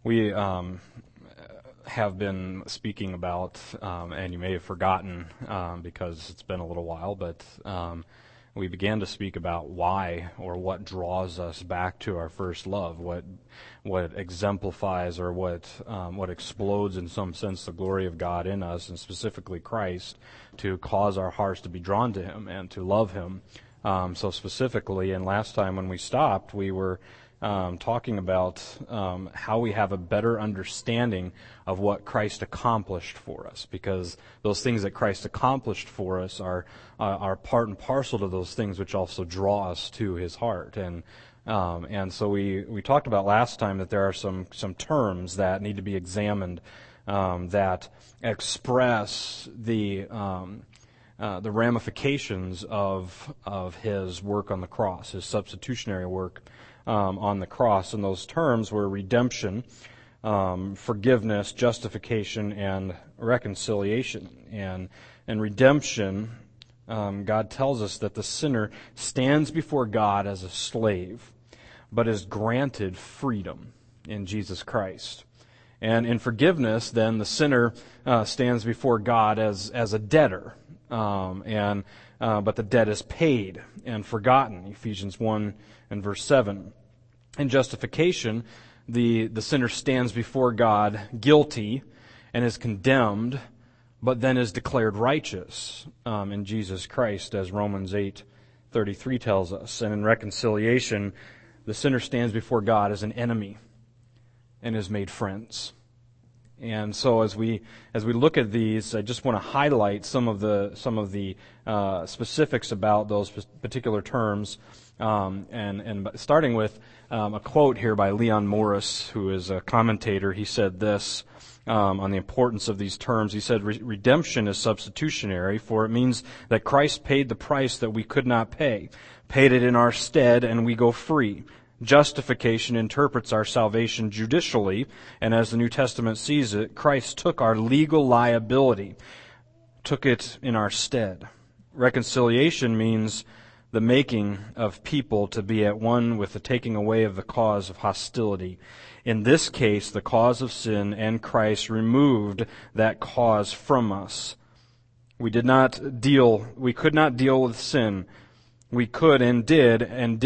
We have been speaking about, and you may have forgotten because it's been a little while, but we began to speak about why or what draws us back to our first love, what exemplifies or what explodes in some sense the glory of God in us, and specifically Christ, to cause our hearts to be drawn to Him and to love Him. So specifically, and last time when we stopped, we were talking about how we have a better understanding of what Christ accomplished for us, because those things that Christ accomplished for us are part and parcel to those things which also draw us to His heart. And so we talked about last time that there are some terms that need to be examined that express the ramifications of His work on the cross, His substitutionary work on the cross. And those terms were redemption, forgiveness, justification, and reconciliation. And redemption, God tells us that the sinner stands before God as a slave, but is granted freedom in Jesus Christ. And in forgiveness, then, the sinner stands before God as a debtor, but the debt is paid and forgotten, Ephesians 1 and verse 7. In justification, the sinner stands before God guilty and is condemned, but then is declared righteous in Jesus Christ, as Romans 8:33 tells us. And in reconciliation, the sinner stands before God as an enemy and is made friends. And so as we look at these, I just want to highlight some of the specifics about those particular terms, and starting with a quote here by Leon Morris, who is a commentator. He said this on the importance of these terms. He said, "Redemption is substitutionary, for it means that Christ paid the price that we could not pay, paid it in our stead, and we go free. Justification interprets our salvation judicially, and as the New Testament sees it, Christ took our legal liability, took it in our stead. Reconciliation means the making of people to be at one with the taking away of the cause of hostility. In this case, the cause of sin, and Christ removed that cause from us. We could not deal with sin. We could and did, and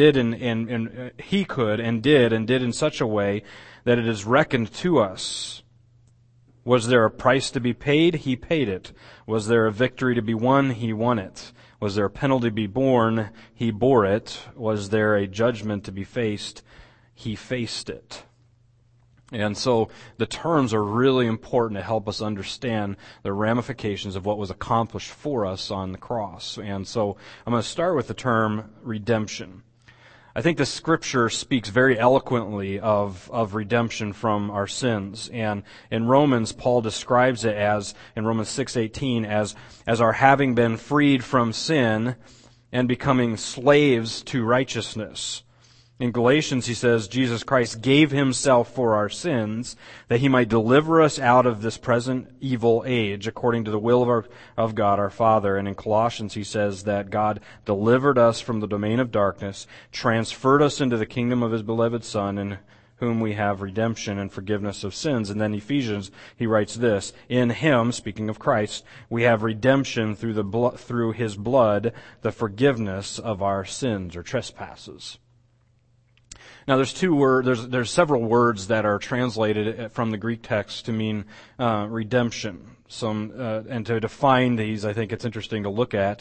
He could and did in such a way that it is reckoned to us. Was there a price to be paid? He paid it. Was there a victory to be won? He won it. Was there a penalty to be borne? He bore it. Was there a judgment to be faced? He faced it." And so the terms are really important to help us understand the ramifications of what was accomplished for us on the cross. And so I'm going to start with the term redemption. I think the Scripture speaks very eloquently of redemption from our sins. And in Romans, Paul describes it as, in Romans 6:18, as our having been freed from sin and becoming slaves to righteousness. In Galatians, he says, Jesus Christ gave Himself for our sins, that He might deliver us out of this present evil age, according to the will of God our Father. And in Colossians, he says that God delivered us from the domain of darkness, transferred us into the kingdom of His beloved Son, in whom we have redemption and forgiveness of sins. And then Ephesians, he writes this, "In Him," speaking of Christ, "we have redemption through His blood, the forgiveness of our sins," or trespasses. Now, there's several words that are translated from the Greek text to mean redemption. And to define these, I think it's interesting to look at.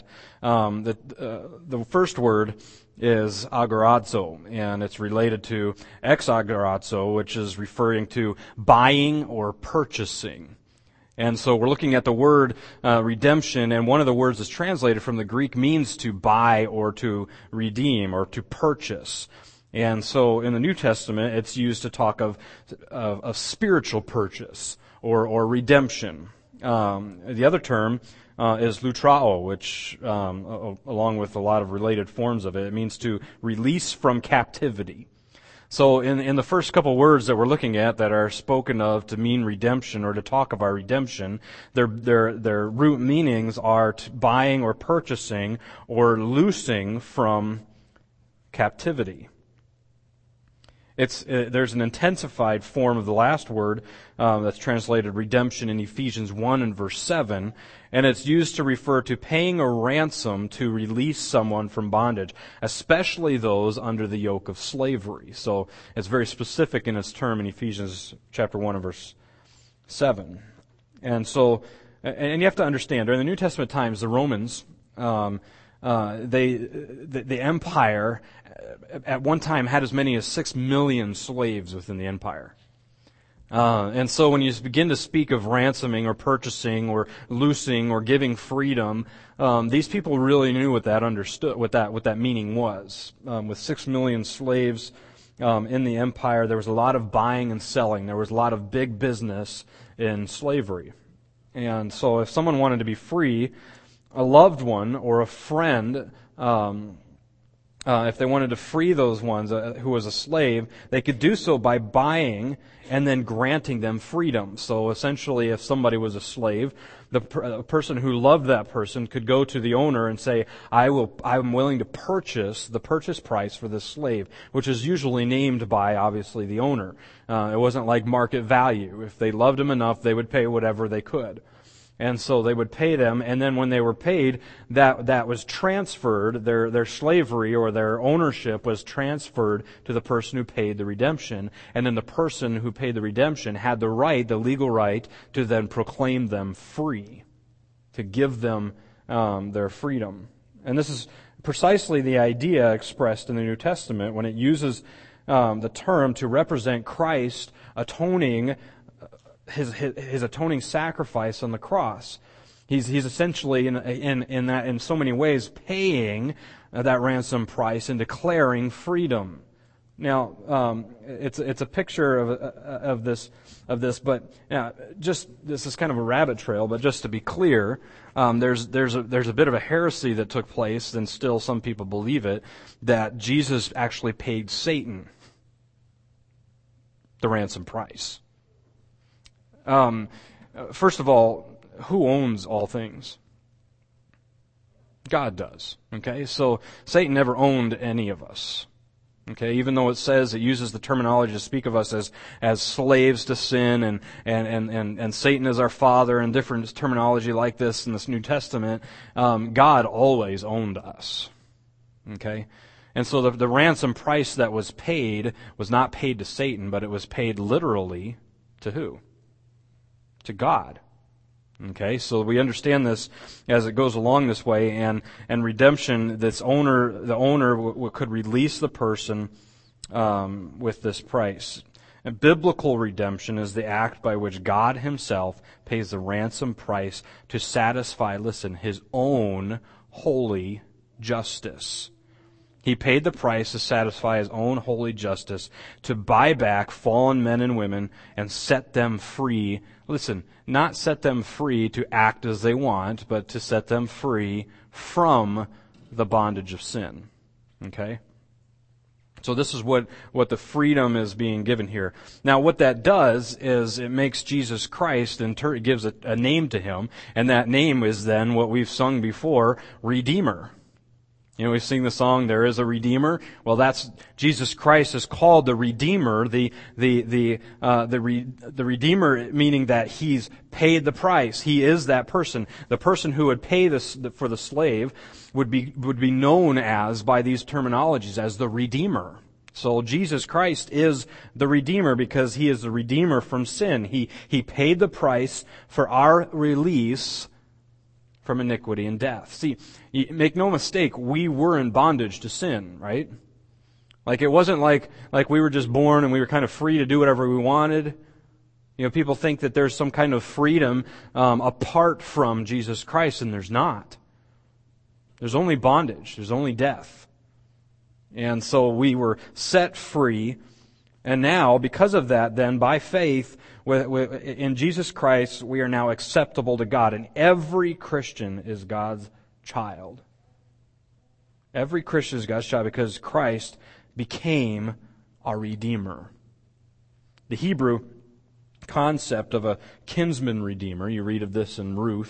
The first word is agorazo, and it's related to exagorazo, which is referring to buying or purchasing. And so we're looking at the word redemption, and one of the words that's translated from the Greek means to buy or to redeem or to purchase. And so in the New Testament, it's used to talk of spiritual purchase or redemption. The other term is lutrao, which, along with a lot of related forms of it, it means to release from captivity. So in the first couple words that we're looking at that are spoken of to mean redemption or to talk of our redemption, their root meanings are buying or purchasing or loosing from captivity. There's an intensified form of the last word that's translated redemption in Ephesians 1 and verse 7, and it's used to refer to paying a ransom to release someone from bondage, especially those under the yoke of slavery. So it's very specific in its term in Ephesians chapter 1 and verse 7. And so, and you have to understand, during the New Testament times, the Romans, the empire at one time had as many as 6 million slaves within the empire. And so when you begin to speak of ransoming or purchasing or loosing or giving freedom, these people really knew what that meaning was. With 6 million slaves in the empire, there was a lot of buying and selling. There was a lot of big business in slavery. And so if someone wanted to be free, a loved one or a friend, if they wanted to free those ones who was a slave, they could do so by buying and then granting them freedom. So essentially, if somebody was a slave, the person who loved that person could go to the owner and say, I'm willing to purchase the purchase price for this slave, which is usually named by, obviously, the owner. It wasn't like market value. If they loved him enough, they would pay whatever they could. And so they would pay them, and then when they were paid, that was transferred, their slavery or their ownership was transferred to the person who paid the redemption. And then the person who paid the redemption had the legal right, to then proclaim them free, to give them their freedom. And this is precisely the idea expressed in the New Testament when it uses the term to represent Christ atoning his atoning sacrifice on the cross. He's essentially in so many ways paying that ransom price and declaring freedom. Now, it's a picture of this, but just this is kind of a rabbit trail. But just to be clear, there's a bit of a heresy that took place, and still some people believe it, that Jesus actually paid Satan the ransom price. First of all, who owns all things? God does. Okay, so Satan never owned any of us. Okay, even though it uses the terminology to speak of us as slaves to sin and Satan is our father and different terminology like this in this New Testament, God always owned us. Okay, and so the ransom price that was paid was not paid to Satan, but it was paid literally to who? To God. Okay, so we understand this as it goes along this way, and redemption, the owner could release the person with this price. And biblical redemption is the act by which God himself pays the ransom price to satisfy, his own holy justice. He paid the price to satisfy his own holy justice, to buy back fallen men and women and set them free. Listen, not set them free to act as they want, but to set them free from the bondage of sin. Okay? So this is what the freedom is being given here. Now what that does is it makes Jesus Christ, and it gives a name to him, and that name is then what we've sung before, Redeemer. You know, we sing the song, "There is a Redeemer." Well, that's Jesus Christ is called the Redeemer. The Redeemer, meaning that he's paid the price. He is that person. The person who would pay for the slave would be known as, by these terminologies, as the Redeemer. So Jesus Christ is the Redeemer because he is the Redeemer from sin. He paid the price for our release from iniquity and death. See, make no mistake, we were in bondage to sin, right? Like it wasn't like we were just born and we were kind of free to do whatever we wanted. You know, people think that there's some kind of freedom apart from Jesus Christ, and there's not. There's only bondage. There's only death. And so we were set free, and now, because of that, then, by faith, in Jesus Christ, we are now acceptable to God. And every Christian is God's child. Every Christian is God's child because Christ became our Redeemer. The Hebrew concept of a kinsman redeemer, you read of this in Ruth,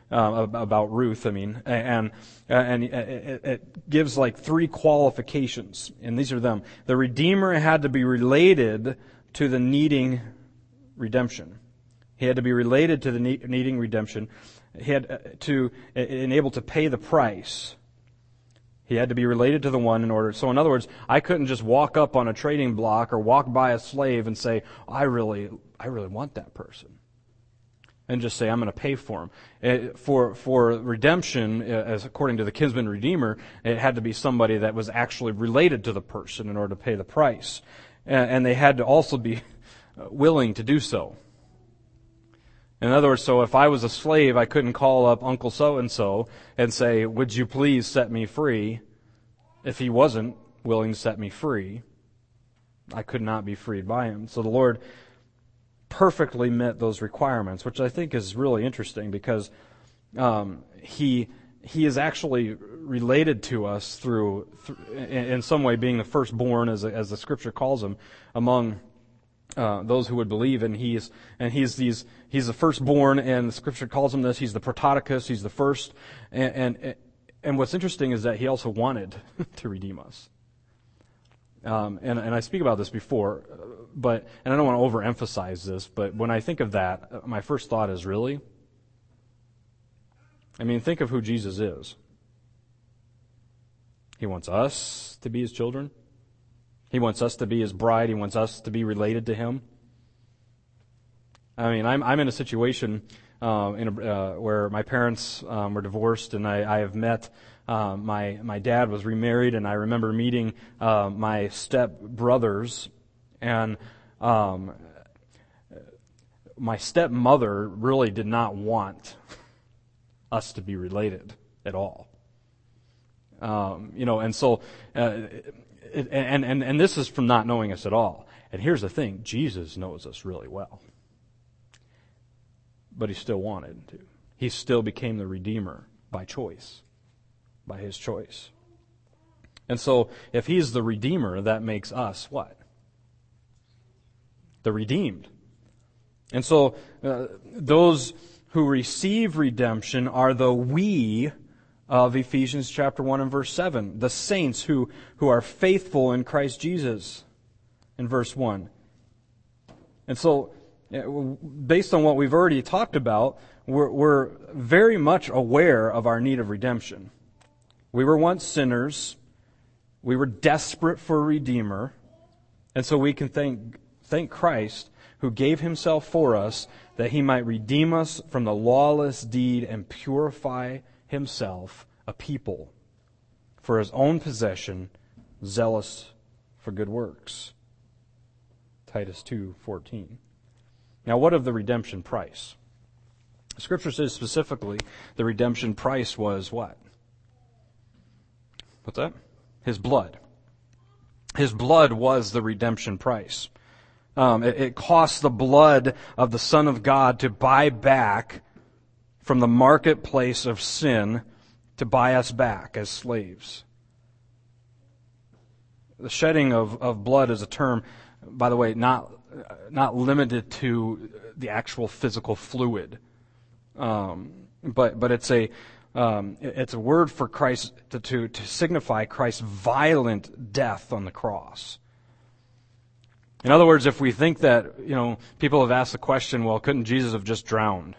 about Ruth, and it gives like 3 qualifications, and these are them. The Redeemer had to be related to the needing redemption. He had to be related to the needing redemption. He had to enable to pay the price. He had to be related to the one in order. So in other words, I couldn't just walk up on a trading block or walk by a slave and say, I really want that person. And just say, I'm going to pay for him. For redemption, as according to the kinsman redeemer, it had to be somebody that was actually related to the person in order to pay the price. And they had to also be willing to do so. In other words, so if I was a slave, I couldn't call up Uncle so-and-so and say, would you please set me free? If he wasn't willing to set me free, I could not be freed by him. So the Lord perfectly met those requirements, which I think is really interesting because He is actually related to us through in some way being the firstborn, as the Scripture calls him, among those who would believe, and he's the firstborn, and the Scripture calls him this. He's the prototokos. He's the first, and what's interesting is that he also wanted to redeem us. And I speak about this before, and I don't want to overemphasize this, but when I think of that, my first thought is, really? Think of who Jesus is. He wants us to be His children. He wants us to be His bride. He wants us to be related to Him. I'm in a situation where my parents were divorced, and I have met my dad was remarried, and I remember meeting my step brothers, and my stepmother really did not want us to be related at all. And so and this is from not knowing us at all. And here's the thing: Jesus knows us really well. But He still wanted to. He still became the Redeemer by choice, by His choice. And so, if He's the Redeemer, that makes us what? The redeemed. And so, those who receive redemption are the we of Ephesians chapter 1 and verse 7. The saints who are faithful in Christ Jesus in verse 1. And so, based on what we've already talked about, we're very much aware of our need of redemption. We were once sinners. We were desperate for a Redeemer. And so we can thank Christ, who gave Himself for us, that He might redeem us from the lawless deed and purify Himself a people for His own possession, zealous for good works. Titus 2:14. Now, what of the redemption price? Scripture says specifically the redemption price was what? What's that? His blood. His blood was the redemption price. It cost the blood of the Son of God to buy back from the marketplace of sin, to buy us back as slaves. The shedding of blood is a term, by the way, not limited to the actual physical fluid, but it's a word for Christ to signify Christ's violent death on the cross. In other words, if we think that, people have asked the question, well, couldn't Jesus have just drowned?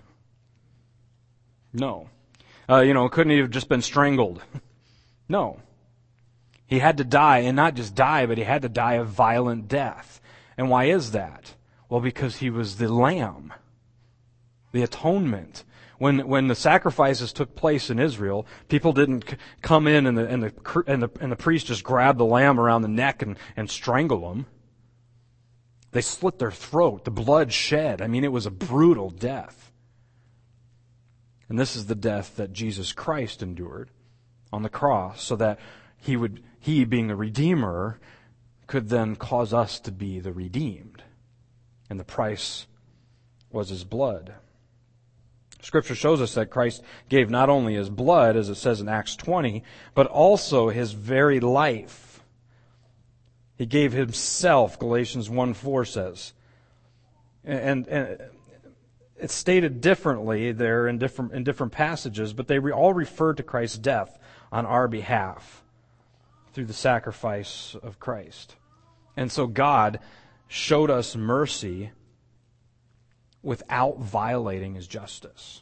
No. Couldn't He have just been strangled? No. He had to die, and not just die, but He had to die a violent death. And why is that? Well, because He was the Lamb, the atonement. When the sacrifices took place in Israel, people didn't come in and the priest just grabbed the lamb around the neck and strangle them. They slit their throat. The blood shed. It was a brutal death. And this is the death that Jesus Christ endured on the cross, so that He being the Redeemer, could then cause us to be the redeemed. And the price was His blood. Scripture shows us that Christ gave not only His blood, as it says in Acts 20, but also His very life. He gave Himself, Galatians 1:4 says. And it's stated differently there in different passages, but they all refer to Christ's death on our behalf through the sacrifice of Christ. And so God showed us mercy without violating His justice.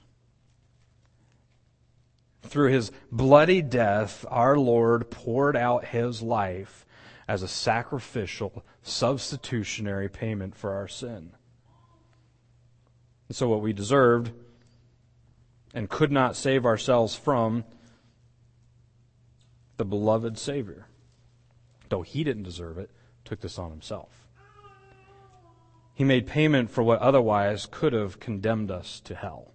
Through His bloody death, our Lord poured out His life as a sacrificial, substitutionary payment for our sin. And so what we deserved and could not save ourselves from, the beloved Savior, though He didn't deserve it, took this on Himself. He made payment for what otherwise could have condemned us to hell.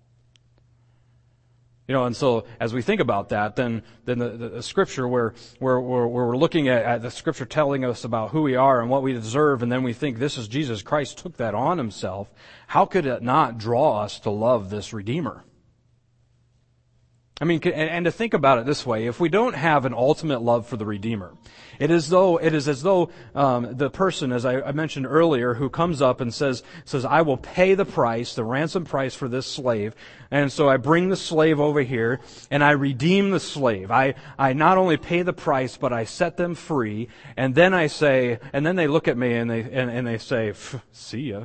And so as we think about that, then the Scripture where we're looking at the Scripture telling us about who we are and what we deserve, and then we think this is Jesus Christ took that on Himself, how could it not draw us to love this Redeemer? I mean, and to think about it this way, if we don't have an ultimate love for the Redeemer, it is as though the person, as I mentioned earlier, who comes up and says, I will pay the price, the ransom price for this slave, and so I bring the slave over here, and I redeem the slave. I not only pay the price, but I set them free, and then they look at me and they say, see ya.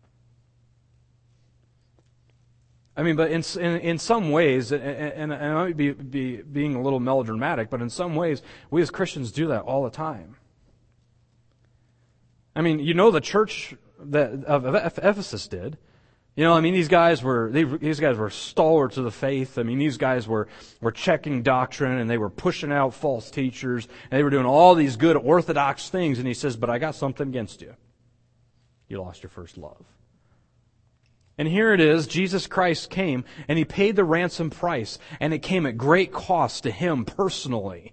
I mean, but in some ways, and I might be being a little melodramatic, but in some ways, we as Christians do that all the time. I mean, the church of Ephesus did. These guys were stalwarts of the faith. I mean, these guys were checking doctrine, and they were pushing out false teachers, and they were doing all these good orthodox things. And he says, but I got something against you. You lost your first love. And here it is, Jesus Christ came, and He paid the ransom price, and it came at great cost to Him personally.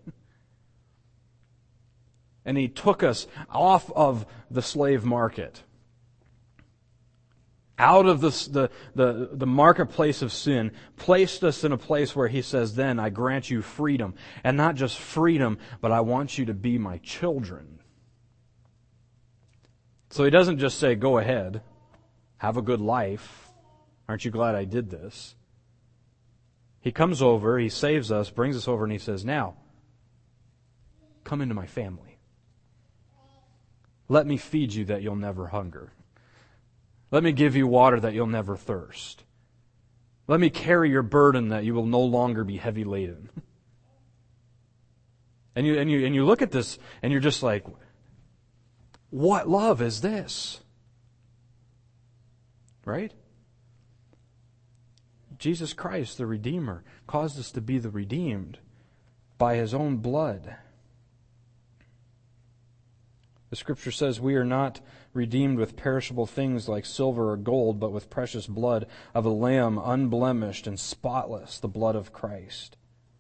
And He took us off of the slave market, out of the marketplace of sin, placed us in a place where He says, then I grant you freedom. And not just freedom, but I want you to be my children. So He doesn't just say, go ahead. Have a good life. Aren't you glad I did this? He comes over, He saves us, brings us over, and He says, now, come into my family. Let me feed you that you'll never hunger. Let me give you water that you'll never thirst. Let me carry your burden that you will no longer be heavy laden. And you look at this, and you're just like, what love is this? Right? Jesus Christ, the Redeemer, caused us to be the redeemed by His own blood. The Scripture says we are not redeemed with perishable things like silver or gold, but with precious blood of a lamb, unblemished and spotless, the blood of Christ.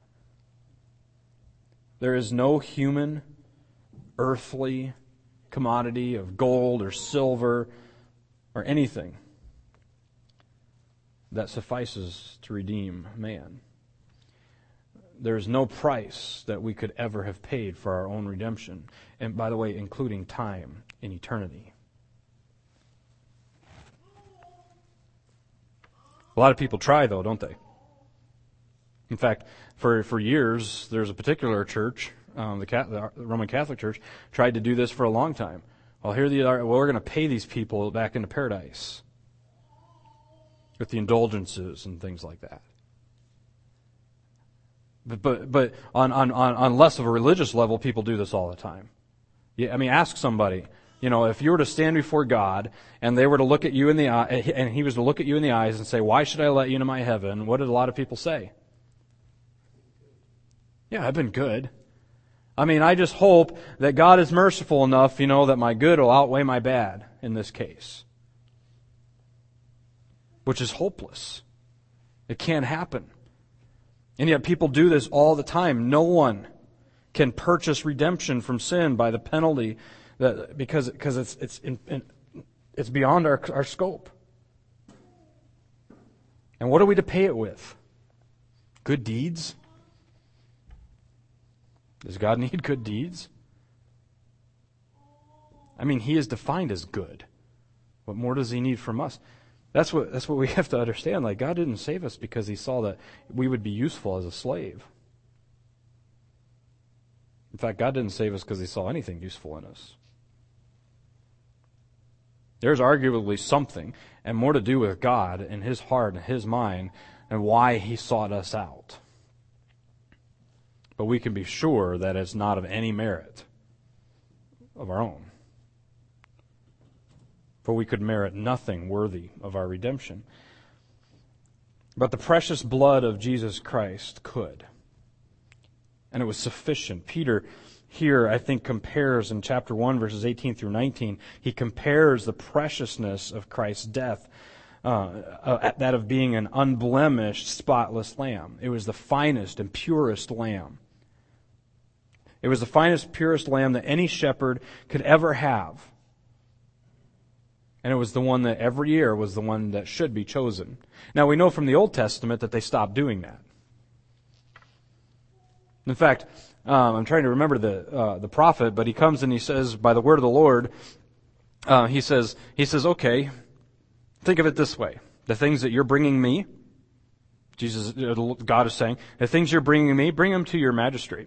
There is no human, earthly commodity of gold or silver or anything that suffices to redeem man. There is no price that we could ever have paid for our own redemption. And by the way, including time and eternity. A lot of people try, though, don't they? In fact, for years, there's a particular church, the Roman Catholic Church, tried to do this for a long time. Well, here they are. Well, we're going to pay these people back into paradise with the indulgences and things like that. But on less of a religious level, people do this all the time. Yeah, I mean, ask somebody. If you were to stand before God and they were to look at you in the eye, and He was to look at you in the eyes and say, "Why should I let you into my heaven?" What did a lot of people say? Yeah, I've been good. I mean, I just hope that God is merciful enough, that my good will outweigh my bad in this case. Which is hopeless. It can't happen. And yet people do this all the time. No one can purchase redemption from sin by the penalty because it's beyond our scope. And what are we to pay it with? Good deeds? Does God need good deeds? I mean, He is defined as good. What more does He need from us? That's what we have to understand. Like, God didn't save us because he saw that we would be useful as a slave. In fact, God didn't save us because he saw anything useful in us. There's arguably something, and more to do with God and his heart and his mind and why he sought us out. But we can be sure that it's not of any merit of our own. For we could merit nothing worthy of our redemption. But the precious blood of Jesus Christ could. And it was sufficient. Peter here, I think, compares in chapter 1, verses 18 through 19, he compares the preciousness of Christ's death, that of being an unblemished, spotless lamb. It was the finest and purest lamb. It was the finest, purest lamb that any shepherd could ever have. And it was the one that every year was the one that should be chosen. Now we know from the Old Testament that they stopped doing that. In fact, I'm trying to remember the prophet, but he comes and he says, by the word of the Lord, he says, okay, think of it this way. The things that you're bringing me, God is saying, the things you're bringing me, bring them to your magistrate.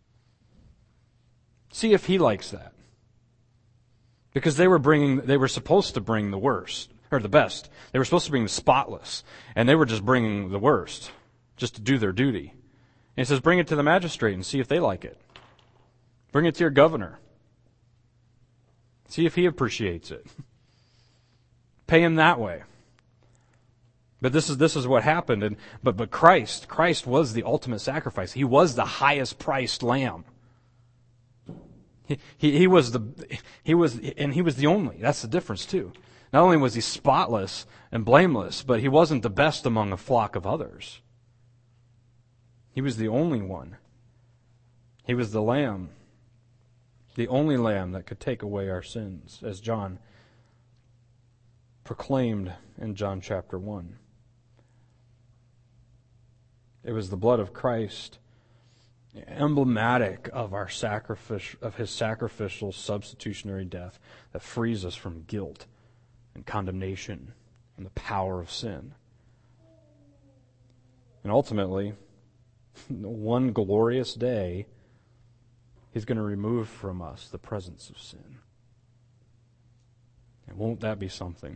See if he likes that. Because they were supposed to bring the worst, or the best. They were supposed to bring the spotless, and they were just bringing the worst, just to do their duty. And he says, bring it to the magistrate and see if they like it. Bring it to your governor. See if he appreciates it. Pay him that way. But this is what happened. But Christ was the ultimate sacrifice. He was the highest priced lamb. He was the only. That's the difference too. Not only was he spotless and blameless, but he wasn't the best among a flock of others. He was the only one. He was the lamb. The only lamb that could take away our sins, as John proclaimed in John chapter 1. It was the blood of Christ, emblematic of his sacrificial substitutionary death, that frees us from guilt and condemnation and the power of sin. And ultimately, one glorious day, he's going to remove from us the presence of sin. And won't that be something?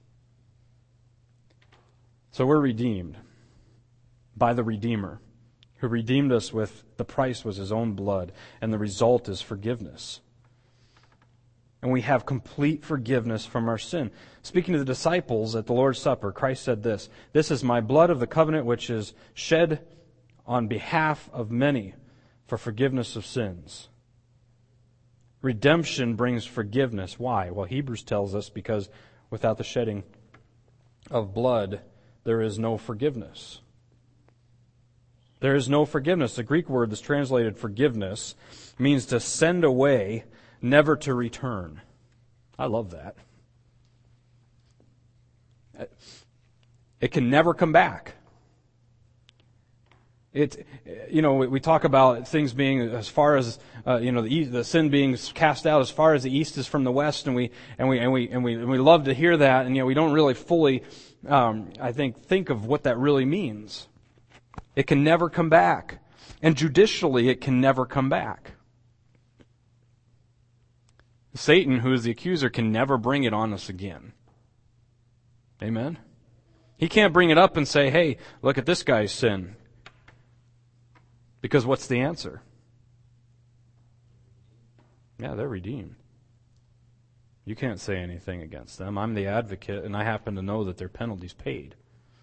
So we're redeemed by the Redeemer, who redeemed us with, the price was his own blood, and the result is forgiveness. And we have complete forgiveness from our sin. Speaking to the disciples at the Lord's Supper, Christ said this, "This is my blood of the covenant which is shed on behalf of many for forgiveness of sins." Redemption brings forgiveness. Why? Well, Hebrews tells us because without the shedding of blood, there is no forgiveness. There is no forgiveness. The Greek word that's translated forgiveness means to send away, never to return. I love that. It can never come back. We talk about things being as far as the sin being cast out as far as the east is from the west, and we love to hear that, and we don't really fully, think of what that really means. It can never come back, and judicially, it can never come back. Satan, who is the accuser, can never bring it on us again. Amen? He can't bring it up and say, "Hey, look at this guy's sin." Because what's the answer? Yeah, they're redeemed. You can't say anything against them. I'm the advocate, and I happen to know that their penalty's paid.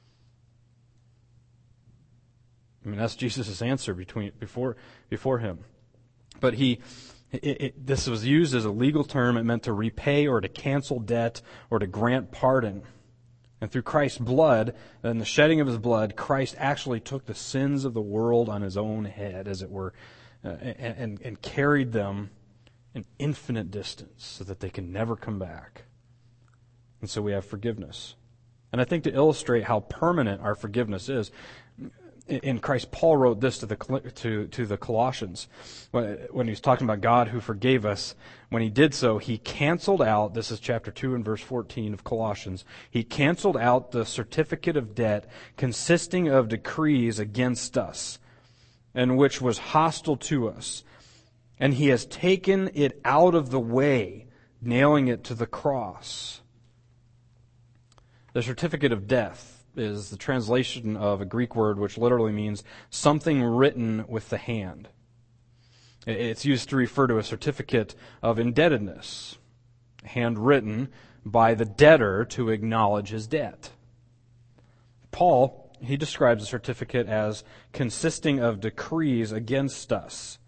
I mean, that's Jesus' answer before him. But this was used as a legal term. It meant to repay or to cancel debt or to grant pardon. And through Christ's blood, and the shedding of his blood, Christ actually took the sins of the world on his own head, as it were, and carried them an infinite distance so that they can never come back. And so we have forgiveness. And I think to illustrate how permanent our forgiveness is, in Christ, Paul wrote this to the Colossians when he was talking about God who forgave us. When he did so, he canceled out, this is chapter 2 and verse 14 of Colossians, he canceled out the certificate of debt consisting of decrees against us, and which was hostile to us. And he has taken it out of the way, nailing it to the cross. The certificate of death is the translation of a Greek word which literally means something written with the hand. It's used to refer to a certificate of indebtedness, handwritten by the debtor to acknowledge his debt. Paul, he describes the certificate as consisting of decrees against us.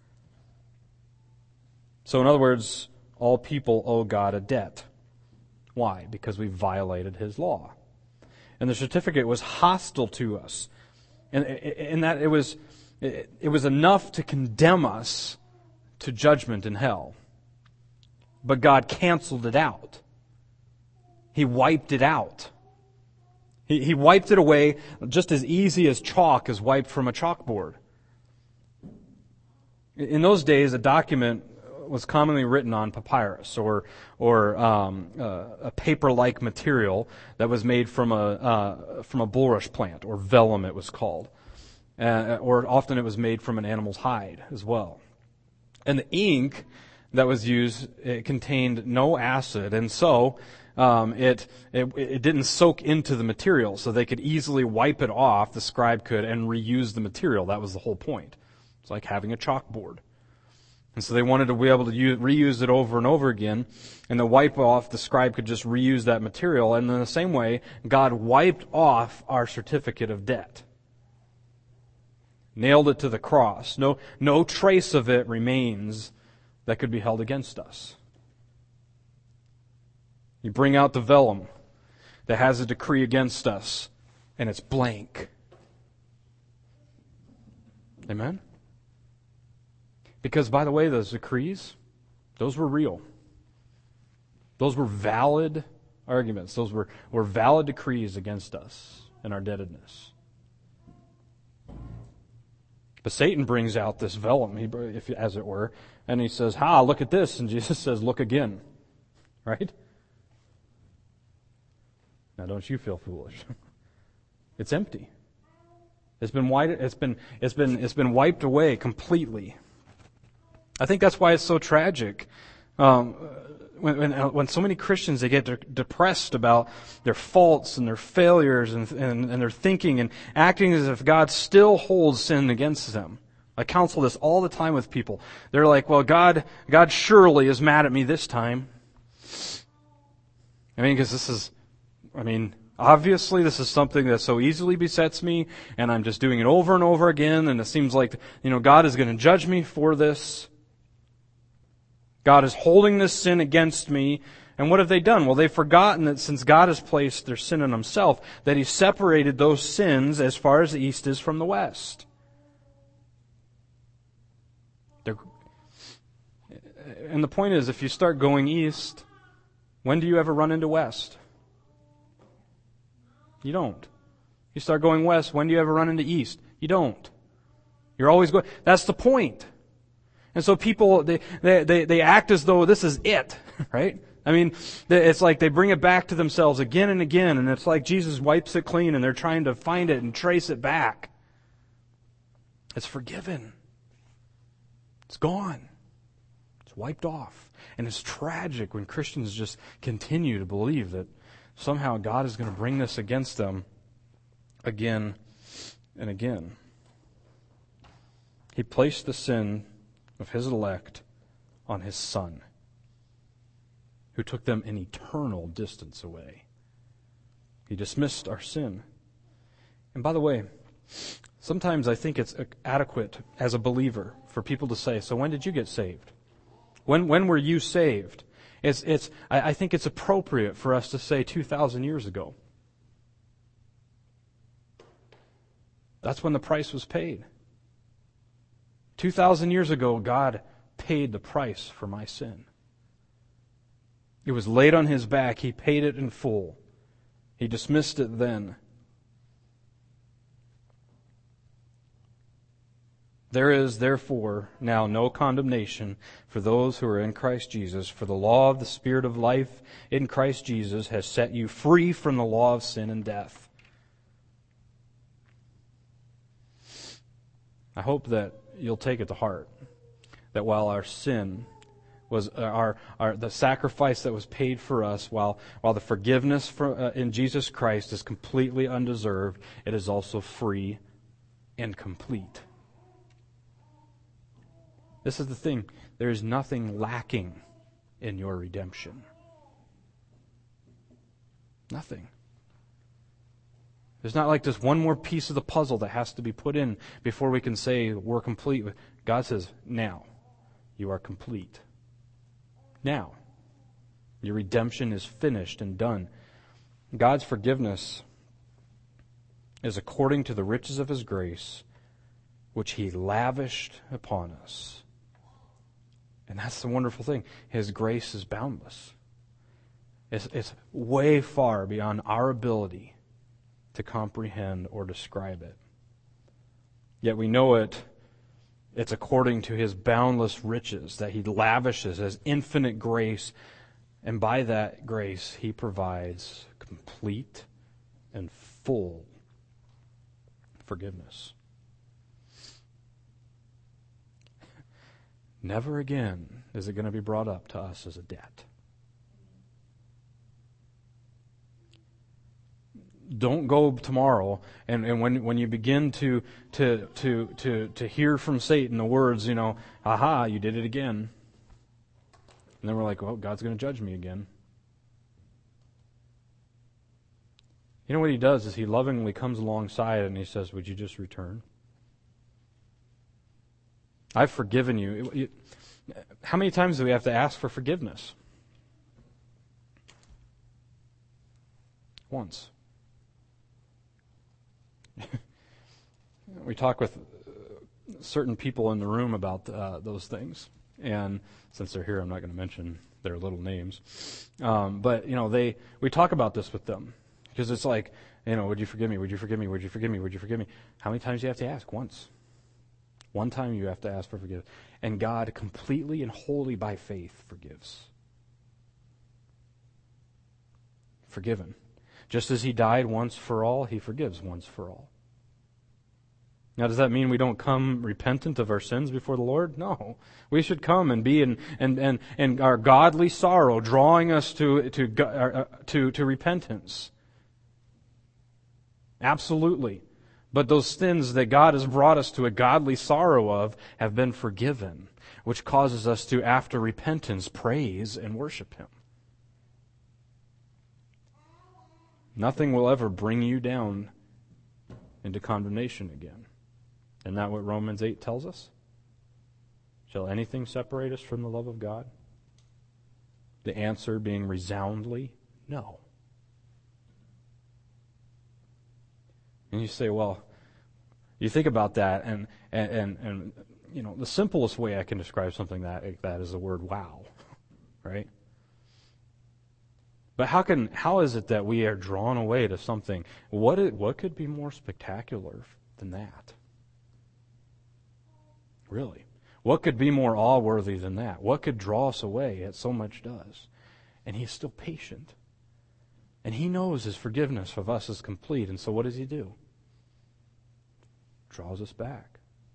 So in other words, all people owe God a debt. Why? Because we violated his law. And the certificate was hostile to us. And in that it was enough to condemn us to judgment in hell. But God canceled it out. He wiped it out. He wiped it away just as easy as chalk is wiped from a chalkboard. In those days, a document was commonly written on papyrus or a paper-like material that was made from a bulrush plant, or vellum it was called, or often it was made from an animal's hide as well. And the ink that was used, it contained no acid, and so it didn't soak into the material, so they could easily wipe it off. The scribe could and reuse the material. That was the whole point. It's like having a chalkboard. And so they wanted to be able to reuse it over and over again. And to wipe off, the scribe could just reuse that material. And in the same way, God wiped off our certificate of debt. Nailed it to the cross. No trace of it remains that could be held against us. You bring out the vellum that has a decree against us, and it's blank. Amen? Because, by the way, those decrees, those were real. Those were valid arguments. Those were valid decrees against us and our indebtedness. But Satan brings out this vellum, as it were, and he says, look at this. And Jesus says, look again. Right? Now, don't you feel foolish? It's empty. It's been wiped away completely. I think that's why it's so tragic. When so many Christians, they get depressed about their faults and their failures and their thinking and acting as if God still holds sin against them. I counsel this all the time with people. They're like, well, God surely is mad at me this time. Because obviously this is something that so easily besets me, and I'm just doing it over and over again, and it seems like, God is going to judge me for this. God is holding this sin against me. And what have they done? Well, they've forgotten that since God has placed their sin in Himself, that He separated those sins as far as the east is from the west. And the point is, if you start going east, when do you ever run into west? You don't. You start going west, when do you ever run into east? You don't. You're always going. That's the point. And so people, they act as though this is it, right? It's like they bring it back to themselves again and again, and it's like Jesus wipes it clean, and they're trying to find it and trace it back. It's forgiven. It's gone. It's wiped off. And it's tragic when Christians just continue to believe that somehow God is going to bring this against them again and again. He placed the sin of His elect on His Son, who took them an eternal distance away. He dismissed our sin. And by the way, sometimes I think it's adequate as a believer for people to say, so when did you get saved? When were you saved? I think it's appropriate for us to say 2,000 years ago. That's when the price was paid. 2,000 years ago, God paid the price for my sin. It was laid on His back. He paid it in full. He dismissed it then. There is therefore now no condemnation for those who are in Christ Jesus, for the law of the Spirit of life in Christ Jesus has set you free from the law of sin and death. I hope that you'll take it to heart that while our sin was the sacrifice that was paid for us, while the forgiveness in Jesus Christ is completely undeserved, it is also free and complete. This is the thing. There is nothing lacking in your redemption. Nothing. There's not like just one more piece of the puzzle that has to be put in before we can say we're complete. God says, now, you are complete. Now, your redemption is finished and done. God's forgiveness is according to the riches of His grace, which He lavished upon us. And that's the wonderful thing. His grace is boundless. It's way far beyond our ability to comprehend or describe it. Yet we know it's according to His boundless riches that He lavishes His infinite grace. And by that grace, He provides complete and full forgiveness. Never again is it going to be brought up to us as a debt. Don't go tomorrow and when you begin to hear from Satan the words, aha, you did it again. And then we're like, well, God's going to judge me again. You know what He does is He lovingly comes alongside and He says, would you just return? I've forgiven you. How many times do we have to ask for forgiveness? Once. We talk with certain people in the room about those things. And since they're here, I'm not going to mention their little names. But we talk about this with them. Because it's like, would you forgive me? Would you forgive me? Would you forgive me? Would you forgive me? How many times do you have to ask? Once. One time you have to ask for forgiveness. And God completely and wholly by faith forgives. Forgiven. Just as He died once for all, He forgives once for all. Now, does that mean we don't come repentant of our sins before the Lord? No. We should come and be in our godly sorrow, drawing us to repentance. Absolutely. But those sins that God has brought us to a godly sorrow of have been forgiven, which causes us to, after repentance, praise and worship Him. Nothing will ever bring you down into condemnation again. Isn't that what Romans 8 tells us? Shall anything separate us from the love of God? The answer being resoundingly no. And you say, well, you think about that, and the simplest way I can describe something like that is the word wow, right? But how is it that we are drawn away to something? What could be more spectacular than that? Really, what could be more awe-worthy than that? What could draw us away as so much does? And He's still patient. And He knows His forgiveness of us is complete. And so what does He do? Draws us back.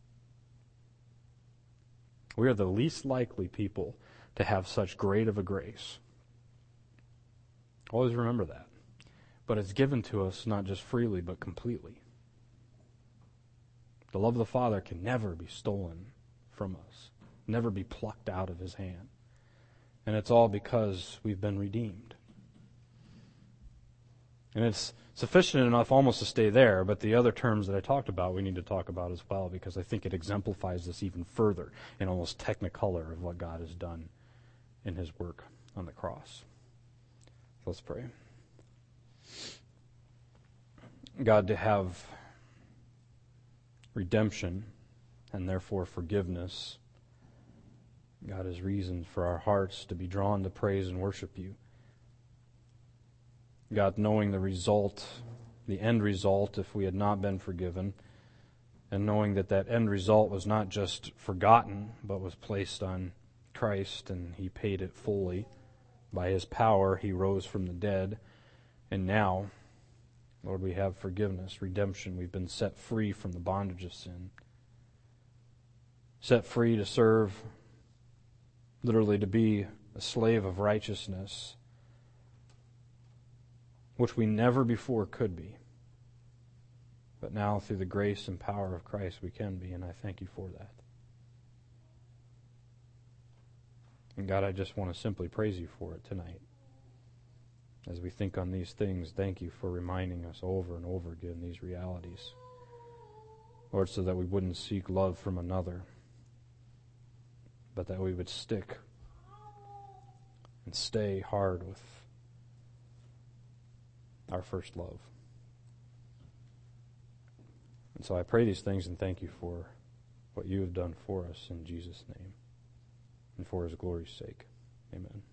We are the least likely people to have such great of a grace. Always remember that. But it's given to us not just freely, but completely. The love of the Father can never be stolen from us, never be plucked out of His hand. And it's all because we've been redeemed. And it's sufficient enough almost to stay there, but the other terms that I talked about we need to talk about as well, because I think it exemplifies this even further in almost technicolor of what God has done in His work on the cross. Let's pray. God, to have redemption and therefore forgiveness, God, is reason for our hearts to be drawn to praise and worship You. God, knowing the result, the end result, if we had not been forgiven, and knowing that that end result was not just forgotten, but was placed on Christ, and he paid it fully. By his power, he rose from the dead. And now, Lord, we have forgiveness, redemption. We've been set free from the bondage of sin. Set free to serve, literally to be a slave of righteousness, which we never before could be. But now, through the grace and power of Christ, we can be, and I thank you for that. And God, I just want to simply praise you for it tonight. As we think on these things, thank you for reminding us over and over again these realities. Lord, so that we wouldn't seek love from another, but that we would stick and stay hard with our first love. And so I pray these things and thank you for what you have done for us in Jesus' name and for his glory's sake. Amen.